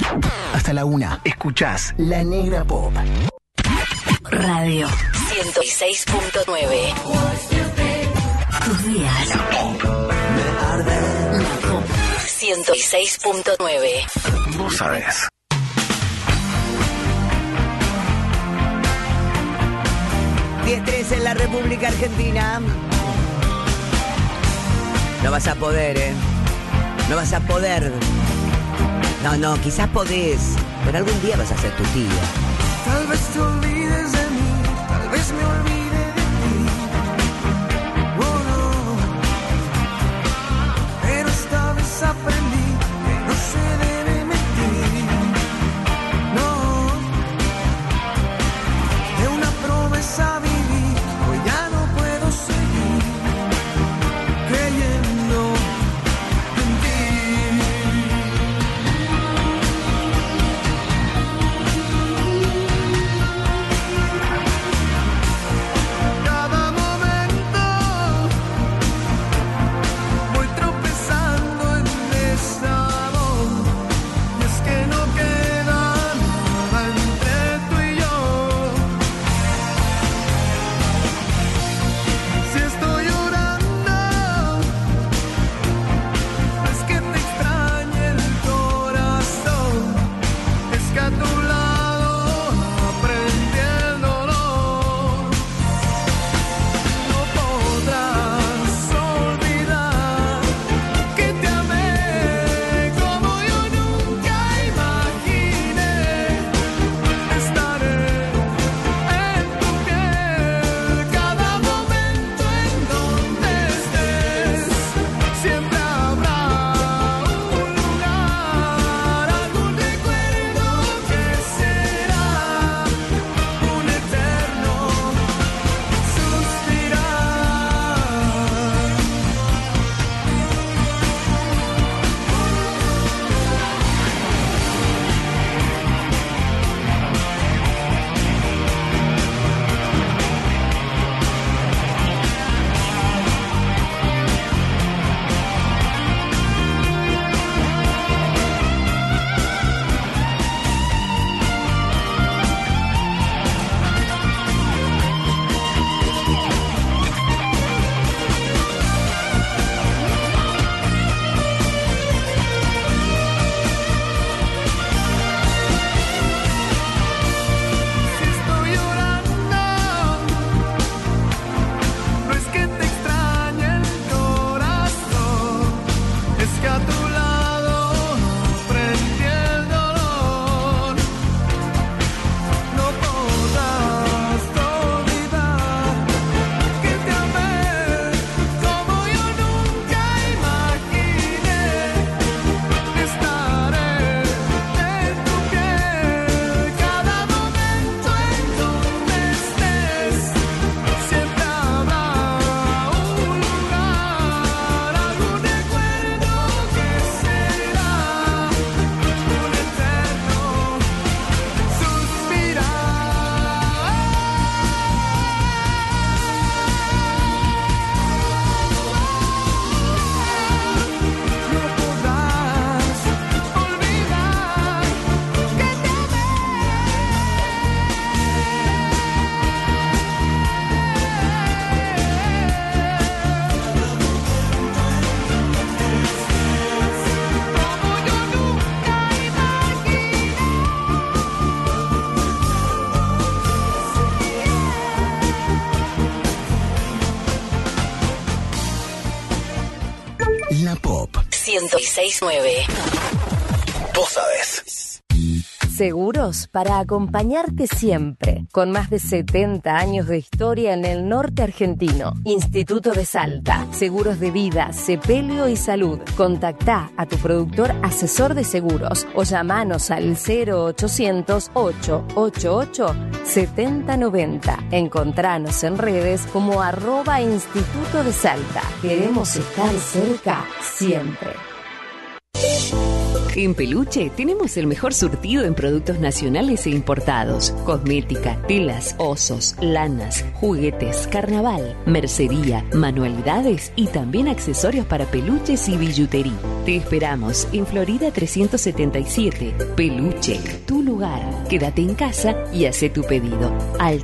Hasta la 1. Escuchás La Negra Pop. Radio 106.9. Tus días. La Pop. La Pop 106.9. Vos sabés. 10:13 en la República Argentina. No vas a poder, No vas a poder. No, quizás podés, pero algún día vas a ser tu tía. Tal vez te olvides de mí, tal vez me olvide de ti. Oh, no. Pero esta vez aprendí que no se debe mentir. No. De una promesa viví, hoy ya no puedo seguir creyendo en ti. Cada momento voy tropezando en desamor, y es que no queda nada entre tú y yo. Si estoy llorando, no es que te extrañe el corazón, es que a tu lado aprendí el dolor. No podrás olvidar que te amé como yo nunca imaginé. Estaré en tu piel cada momento en donde estés. Siempre habrá un lugar, algún recuerdo que será un eterno suspirar. Si estoy llorando, no es que te extrañe el corazón, es que a tu lado aprendí el dolor. No podrás olvidar que te amé como yo nunca imaginé. Estaré en tu piel cada momento en donde estés. Siempre habrá un lugar, algún recuerdo que será un eterno suspirar. No podrás olvidar que te amé. Como yo nunca La Pop. 106.9. Vos sabés. Seguros para acompañarte siempre. Con más de 70 años de historia en el norte argentino. Instituto de Salta. Seguros de vida, sepelio y salud. Contactá a tu productor asesor de seguros o llamanos al 0800-888-7090. Encontranos en redes como @Instituto de Salta. Queremos estar cerca siempre. En Peluche tenemos el mejor surtido en productos nacionales e importados. Cosmética, telas, osos, lanas, juguetes, carnaval, mercería, manualidades y también accesorios para peluches y billutería. Te esperamos en Florida 377. Peluche, tu lugar. Quédate en casa y hace tu pedido al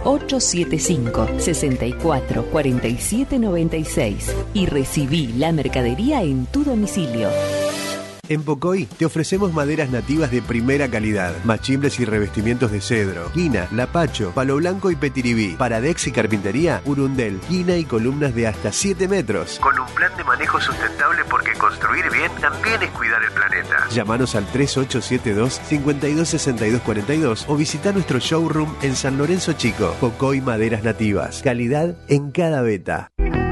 3875 64 47 96 y recibí la mercadería en tu domicilio. En Pocoy te ofrecemos maderas nativas de primera calidad, machimbres y revestimientos de cedro, quina, lapacho, palo blanco y petiribí. Para Dex y carpintería, urundel, quina y columnas de hasta 7 metros. Con un plan de manejo sustentable porque construir bien también es cuidar el planeta. Llámanos al 3872 526242 o visita nuestro showroom en San Lorenzo Chico. Pocoy Maderas Nativas. Calidad en cada veta.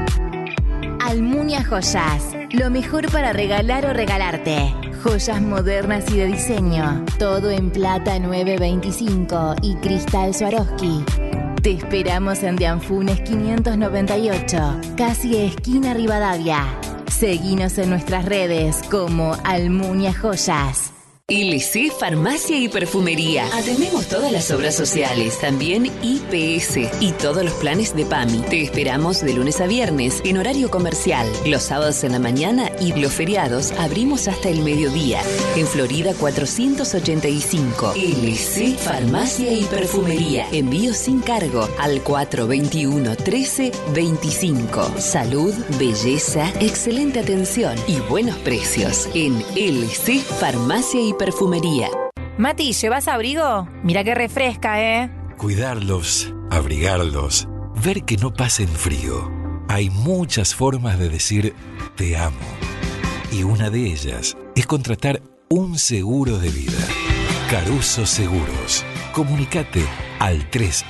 Almunia Joyas, lo mejor para regalar o regalarte. Joyas modernas y de diseño, todo en plata 925 y cristal Swarovski. Te esperamos en Dianfunes 598, casi esquina Rivadavia. Seguinos en nuestras redes como Almunia Joyas. LC Farmacia y Perfumería. Atendemos todas las obras sociales, también IPS y todos los planes de PAMI. Te esperamos de lunes a viernes en horario comercial. Los sábados en la mañana y los feriados abrimos hasta el mediodía. En Florida 485. LC Farmacia y Perfumería. Envío sin cargo al 421 13 25. Salud, belleza, excelente atención y buenos precios en LC Farmacia y Perfumería. Mati, ¿llevas abrigo? Mira que refresca, ¿eh? Cuidarlos, abrigarlos, ver que no pasen frío. Hay muchas formas de decir te amo. Y una de ellas es contratar un seguro de vida. Caruso Seguros. Comunicate al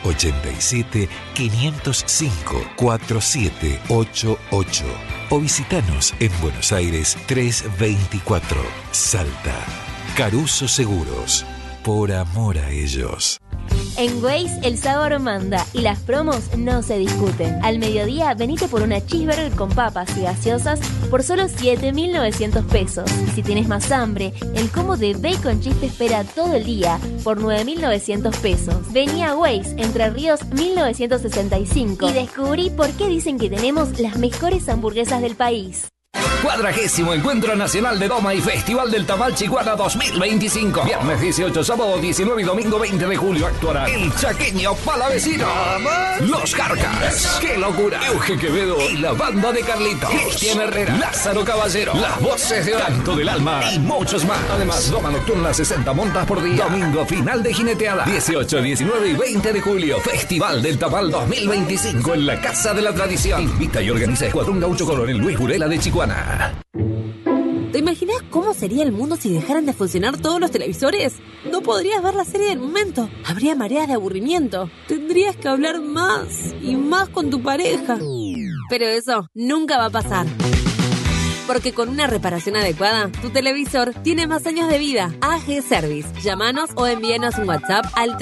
387-505-4788 o visitanos en Buenos Aires 324, Salta. Caruso Seguros, por amor a ellos. En Waze el sabor manda y las promos no se discuten. Al mediodía venite por una cheeseburger con papas y gaseosas por solo 7.900 pesos. Y si tienes más hambre, el combo de bacon cheese te espera todo el día por 9.900 pesos. Vení a Waze, Entre Ríos 1965 y descubrí por qué dicen que tenemos las mejores hamburguesas del país. 40º Encuentro Nacional de Doma y Festival del Tamal Chicuana 2025. Viernes 18, sábado 19 y domingo 20 de julio actuarán El Chaqueño Palavecino, Los Carcas, ¡Qué locura!, Euge Quevedo y la banda de Carlitos, Cristian Herrera, Lázaro Caballero, Las Voces de Canto del Alma y muchos más. Además, Doma Nocturna 60 montas por día. Domingo final de jineteada 18, 19 y 20 de julio. Festival del Tamal 2025 en la Casa de la Tradición. Invita y organiza Escuadrón Gaucho Coronel Luis Burela de Chicuana. ¿Te imaginas cómo sería el mundo si dejaran de funcionar todos los televisores? No podrías ver la serie del momento. Habría mareas de aburrimiento. Tendrías que hablar más y más con tu pareja. Pero eso nunca va a pasar. Porque con una reparación adecuada, tu televisor tiene más años de vida. AG Service. Llámanos o envíanos un WhatsApp al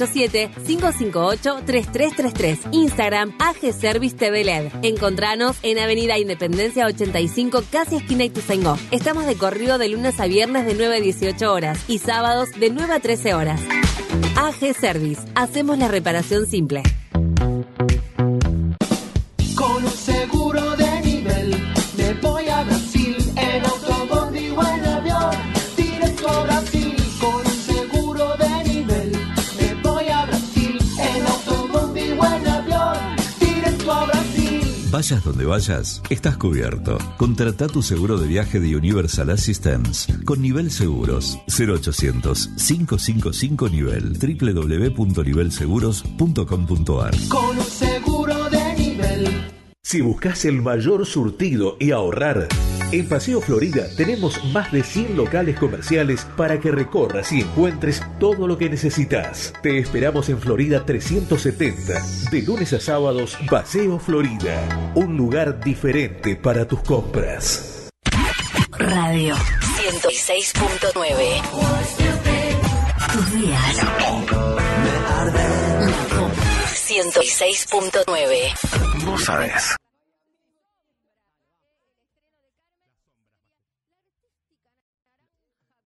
387-558-3333. Instagram AG Service TV LED. Encontranos en Avenida Independencia 85, casi esquina Ituzaingó. Estamos de corrido de lunes a viernes de 9 a 18 horas y sábados de 9 a 13 horas. AG Service. Hacemos la reparación simple. Con un seguro de nivel me voy a Brasil, en autobondi o en avión, directo a Brasil. Con un seguro de nivel me voy a Brasil, en autobondi o en avión, directo a Brasil. Vayas donde vayas, estás cubierto. Contrata tu seguro de viaje de Universal Assistance con Nivel Seguros. 0800-555-NIVEL. www.nivelseguros.com.ar. Con un seguro de nivel. Si buscas el mayor surtido y ahorrar, en Paseo Florida tenemos más de 100 locales comerciales para que recorras y encuentres todo lo que necesitas. Te esperamos en Florida 370, de lunes a sábados. Paseo Florida, un lugar diferente para tus compras. Radio 106.9. Tus días. La Pop. 106.9. Vos sabés.